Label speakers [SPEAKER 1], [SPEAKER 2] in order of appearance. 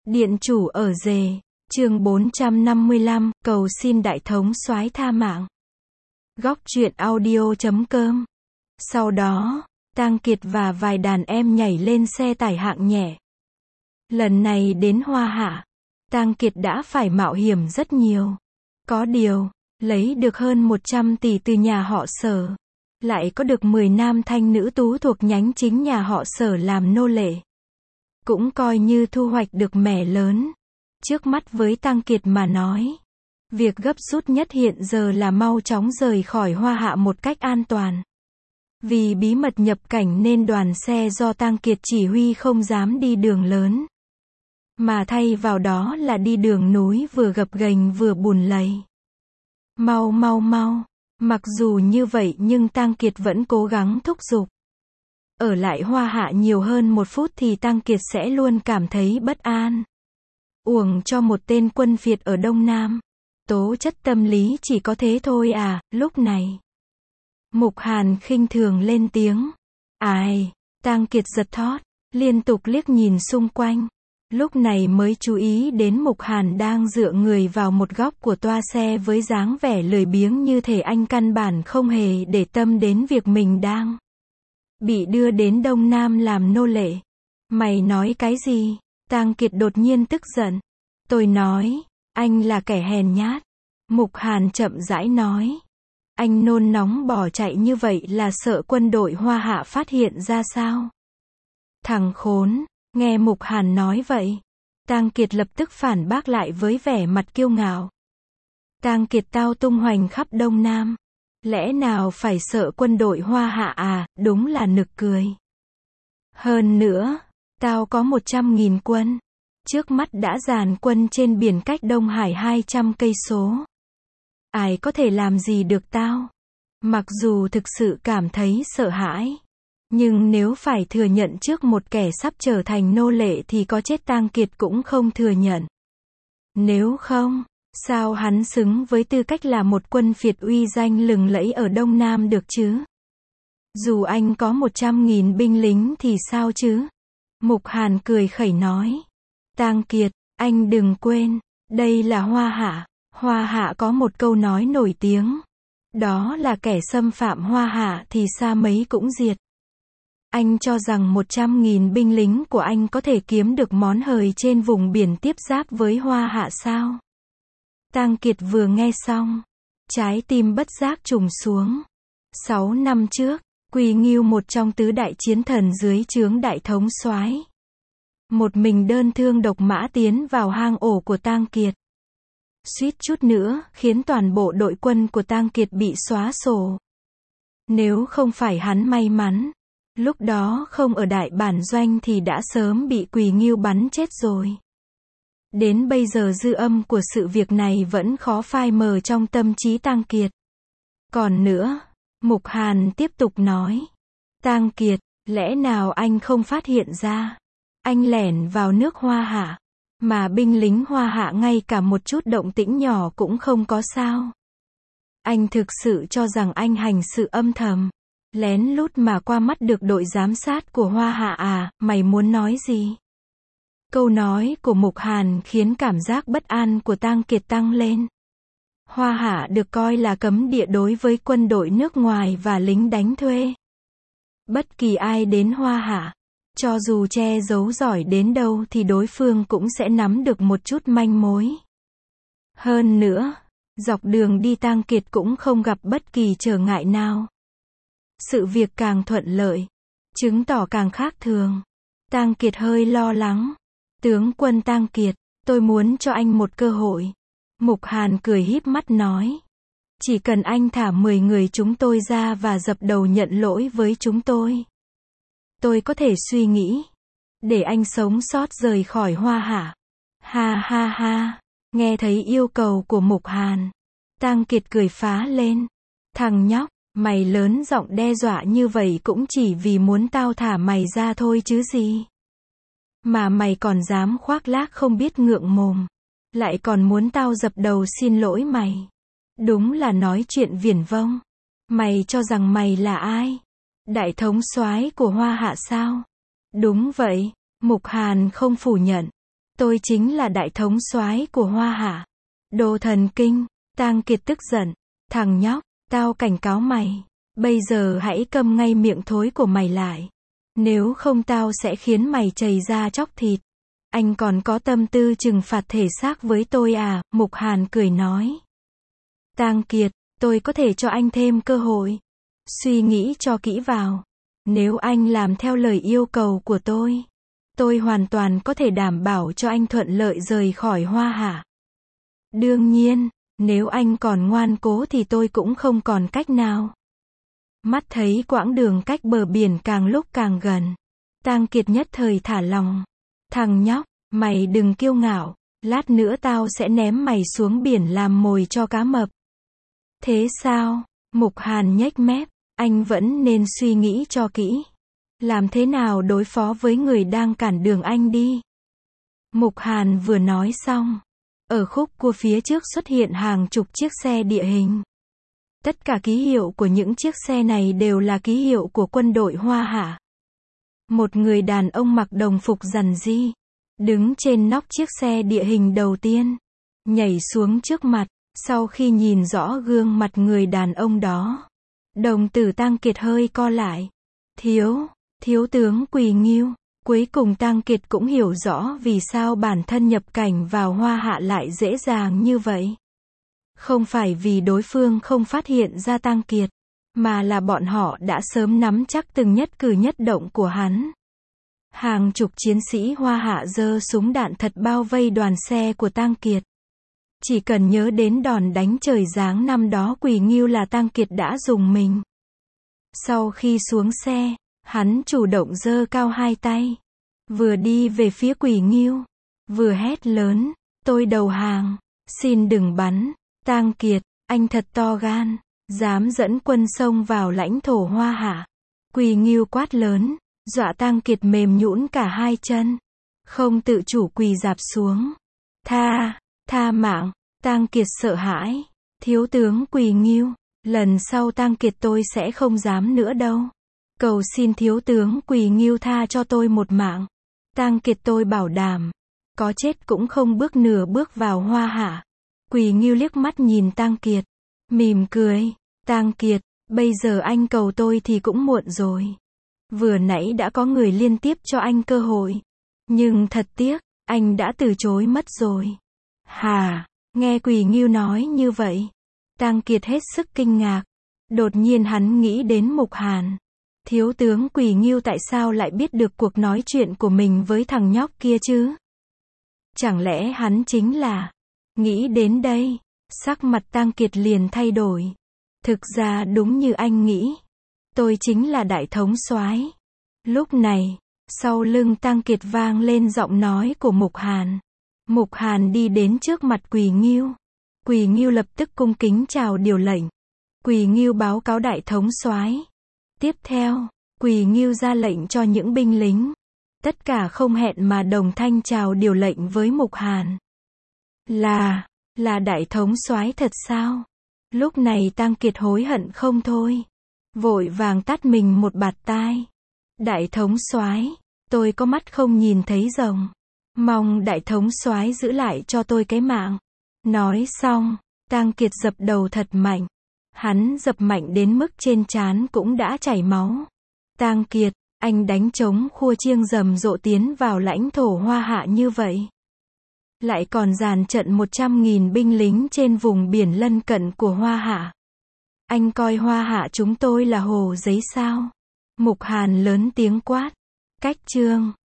[SPEAKER 1] Điện chủ ở rề, chương 455, cầu xin đại thống soái tha mạng. Góc truyện audio.com. Sau đó, Tang Kiệt và vài đàn em nhảy lên xe tải hạng nhẹ. Lần này đến Hoa Hạ, Tang Kiệt đã phải mạo hiểm rất nhiều. Có điều, lấy được hơn 100 tỷ từ nhà họ Sở. Lại có được 10 nam thanh nữ tú thuộc nhánh chính nhà họ Sở làm nô lệ. Cũng coi như thu hoạch được mẻ lớn. Trước mắt với Tang Kiệt mà nói, việc gấp rút nhất hiện giờ là mau chóng rời khỏi Hoa Hạ một cách an toàn. Vì bí mật nhập cảnh nên đoàn xe do Tang Kiệt chỉ huy không dám đi đường lớn. Mà thay vào đó là đi đường núi vừa gập ghềnh vừa bùn lầy. Mau. Mặc dù như vậy nhưng Tang Kiệt vẫn cố gắng thúc giục. Ở lại Hoa Hạ nhiều hơn 1 phút thì Tang Kiệt sẽ luôn cảm thấy bất an. Uổng cho một tên quân Việt ở Đông Nam. Tố chất tâm lý chỉ có thế thôi à, lúc này. Mục Hàn khinh thường lên tiếng. Ai? Tang Kiệt giật thót, liên tục liếc nhìn xung quanh. Lúc này mới chú ý đến Mục Hàn đang dựa người vào một góc của toa xe với dáng vẻ lười biếng như thể anh căn bản không hề để tâm đến việc mình đang bị đưa đến Đông Nam làm nô lệ. Mày nói cái gì? Tang Kiệt đột nhiên tức giận. Tôi nói, anh là kẻ hèn nhát. Mục Hàn chậm rãi nói. Anh nôn nóng bỏ chạy như vậy là sợ quân đội Hoa Hạ phát hiện ra sao? Thằng khốn, nghe Mục Hàn nói vậy. Tang Kiệt lập tức phản bác lại với vẻ mặt kiêu ngạo. Tang Kiệt tao tung hoành khắp Đông Nam. Lẽ nào phải sợ quân đội Hoa Hạ à, đúng là nực cười. Hơn nữa, tao có 100.000 quân. Trước mắt đã dàn quân trên biển cách Đông Hải 200 cây số. Ai có thể làm gì được tao? Mặc dù thực sự cảm thấy sợ hãi. Nhưng nếu phải thừa nhận trước một kẻ sắp trở thành nô lệ thì có chết Tang Kiệt cũng không thừa nhận. Nếu không, sao hắn xứng với tư cách là một quân Việt uy danh lừng lẫy ở Đông Nam được chứ? Dù anh có 100.000 binh lính thì sao chứ? Mục Hàn cười khẩy nói. Tang Kiệt, anh đừng quên, đây là Hoa Hạ. Hoa Hạ có một câu nói nổi tiếng. Đó là kẻ xâm phạm Hoa Hạ thì xa mấy cũng diệt. Anh cho rằng 100.000 binh lính của anh có thể kiếm được món hời trên vùng biển tiếp giáp với Hoa Hạ sao? Tang Kiệt vừa nghe xong, trái tim bất giác trùng xuống. 6 năm trước, Quỳ Ngưu một trong tứ đại chiến thần dưới trướng đại thống soái, một mình đơn thương độc mã tiến vào hang ổ của Tang Kiệt. Suýt chút nữa, khiến toàn bộ đội quân của Tang Kiệt bị xóa sổ. Nếu không phải hắn may mắn, lúc đó không ở đại bản doanh thì đã sớm bị Quỳ Ngưu bắn chết rồi. Đến bây giờ dư âm của sự việc này vẫn khó phai mờ trong tâm trí Tang Kiệt. Còn nữa, Mục Hàn tiếp tục nói. Tang Kiệt, lẽ nào anh không phát hiện ra? Anh lẻn vào nước Hoa Hạ, mà binh lính Hoa Hạ ngay cả một chút động tĩnh nhỏ cũng không có sao? Anh thực sự cho rằng anh hành sự âm thầm, lén lút mà qua mắt được đội giám sát của Hoa Hạ à? Mày muốn nói gì? Câu nói của Mục Hàn khiến cảm giác bất an của Tang Kiệt tăng lên. Hoa Hạ được coi là cấm địa đối với quân đội nước ngoài và lính đánh thuê. Bất kỳ ai đến Hoa Hạ, cho dù che giấu giỏi đến đâu thì đối phương cũng sẽ nắm được một chút manh mối. Hơn nữa, dọc đường đi Tang Kiệt cũng không gặp bất kỳ trở ngại nào. Sự việc càng thuận lợi, chứng tỏ càng khác thường. Tang Kiệt hơi lo lắng. Tướng quân Tang Kiệt, tôi muốn cho anh một cơ hội. Mục Hàn cười híp mắt nói. Chỉ cần anh thả 10 người chúng tôi ra và dập đầu nhận lỗi với chúng tôi có thể suy nghĩ để anh sống sót rời khỏi Hoa Hạ. Ha, nghe thấy yêu cầu của Mục Hàn, Tang Kiệt cười phá lên. Thằng nhóc, mày lớn giọng đe dọa như vậy cũng chỉ vì muốn tao thả mày ra thôi chứ gì. Mà mày còn dám khoác lác không biết ngượng mồm, lại còn muốn tao dập đầu xin lỗi mày. Đúng là nói chuyện viển vông. Mày cho rằng mày là ai? Đại thống soái của Hoa Hạ sao? Đúng vậy, Mục Hàn không phủ nhận. Tôi chính là đại thống soái của Hoa Hạ. Đồ thần kinh, Tang Kiệt tức giận. Thằng nhóc, tao cảnh cáo mày. Bây giờ hãy câm ngay miệng thối của mày lại. Nếu không tao sẽ khiến mày chảy ra chóc thịt. Anh còn có tâm tư trừng phạt thể xác với tôi à? Mục Hàn cười nói. Tang Kiệt, tôi có thể cho anh thêm cơ hội. Suy nghĩ cho kỹ vào. Nếu anh làm theo lời yêu cầu của tôi hoàn toàn có thể đảm bảo cho anh thuận lợi rời khỏi Hoa Hạ. Đương nhiên, nếu anh còn ngoan cố thì tôi cũng không còn cách nào. Mắt thấy quãng đường cách bờ biển càng lúc càng gần. Tang Kiệt nhất thời thả lòng. Thằng nhóc, mày đừng kiêu ngạo. Lát nữa tao sẽ ném mày xuống biển làm mồi cho cá mập. Thế sao? Mục Hàn nhếch mép. Anh vẫn nên suy nghĩ cho kỹ. Làm thế nào đối phó với người đang cản đường anh đi? Mục Hàn vừa nói xong. Ở khúc cua phía trước xuất hiện hàng chục chiếc xe địa hình. Tất cả ký hiệu của những chiếc xe này đều là ký hiệu của quân đội Hoa Hạ. Một người đàn ông mặc đồng phục rằn ri, đứng trên nóc chiếc xe địa hình đầu tiên, nhảy xuống trước mặt. Sau khi nhìn rõ gương mặt người đàn ông đó, đồng tử Tang Kiệt hơi co lại. Thiếu tướng Quỳ Ngưu. Cuối cùng Tang Kiệt cũng hiểu rõ vì sao bản thân nhập cảnh vào Hoa Hạ lại dễ dàng như vậy. Không phải vì đối phương không phát hiện ra Tang Kiệt, mà là bọn họ đã sớm nắm chắc từng nhất cử nhất động của hắn. Hàng chục chiến sĩ Hoa Hạ giơ súng đạn thật bao vây đoàn xe của Tang Kiệt. Chỉ cần nhớ đến đòn đánh trời giáng năm đó Quỳ Ngưu là Tang Kiệt đã dùng mình. Sau khi xuống xe, hắn chủ động giơ cao hai tay, vừa đi về phía Quỳ Ngưu, vừa hét lớn, tôi đầu hàng, xin đừng bắn. Tang Kiệt, anh thật to gan, dám dẫn quân xông vào lãnh thổ Hoa Hạ. Quỳ Ngưu quát lớn, dọa Tang Kiệt mềm nhũn cả hai chân, không tự chủ quỳ rạp xuống. Tha mạng. Tang Kiệt sợ hãi. Thiếu tướng Quỳ Ngưu, lần sau Tang Kiệt tôi sẽ không dám nữa đâu. Cầu xin thiếu tướng Quỳ Ngưu tha cho tôi một mạng. Tang Kiệt tôi bảo đảm, có chết cũng không bước nửa bước vào Hoa Hạ. Quỳ Ngưu liếc mắt nhìn Tang Kiệt, mỉm cười. Tang Kiệt, bây giờ anh cầu tôi thì cũng muộn rồi. Vừa nãy đã có người liên tiếp cho anh cơ hội, nhưng thật tiếc, anh đã từ chối mất rồi. Hà, nghe Quỳ Ngưu nói như vậy, Tang Kiệt hết sức kinh ngạc. Đột nhiên hắn nghĩ đến Mục Hàn. Thiếu tướng Quỳ Ngưu tại sao lại biết được cuộc nói chuyện của mình với thằng nhóc kia chứ? Chẳng lẽ hắn chính là... Nghĩ đến đây, sắc mặt Tang Kiệt liền thay đổi. Thực ra đúng như anh nghĩ, tôi chính là đại thống soái. Lúc này, sau lưng Tang Kiệt vang lên giọng nói của Mục Hàn. Mục Hàn đi đến trước mặt Quỳ Ngưu. Quỳ Ngưu lập tức cung kính chào điều lệnh. Quỳ Ngưu báo cáo đại thống soái. Tiếp theo, Quỳ Ngưu ra lệnh cho những binh lính. Tất cả không hẹn mà đồng thanh chào điều lệnh với Mục Hàn. Là đại thống soái thật sao? Lúc này Tang Kiệt hối hận không thôi. Vội vàng tát mình một bạt tai. Đại thống soái, tôi có mắt không nhìn thấy rồng. Mong đại thống soái giữ lại cho tôi cái mạng. Nói xong, Tang Kiệt dập đầu thật mạnh. Hắn dập mạnh đến mức trên trán cũng đã chảy máu. Tang Kiệt, anh đánh trống khua chiêng rầm rộ tiến vào lãnh thổ Hoa Hạ như vậy. Lại còn dàn trận 100.000 binh lính trên vùng biển lân cận của Hoa Hạ. Anh coi Hoa Hạ chúng tôi là hồ giấy sao? Mục Hàn lớn tiếng quát. Cách chương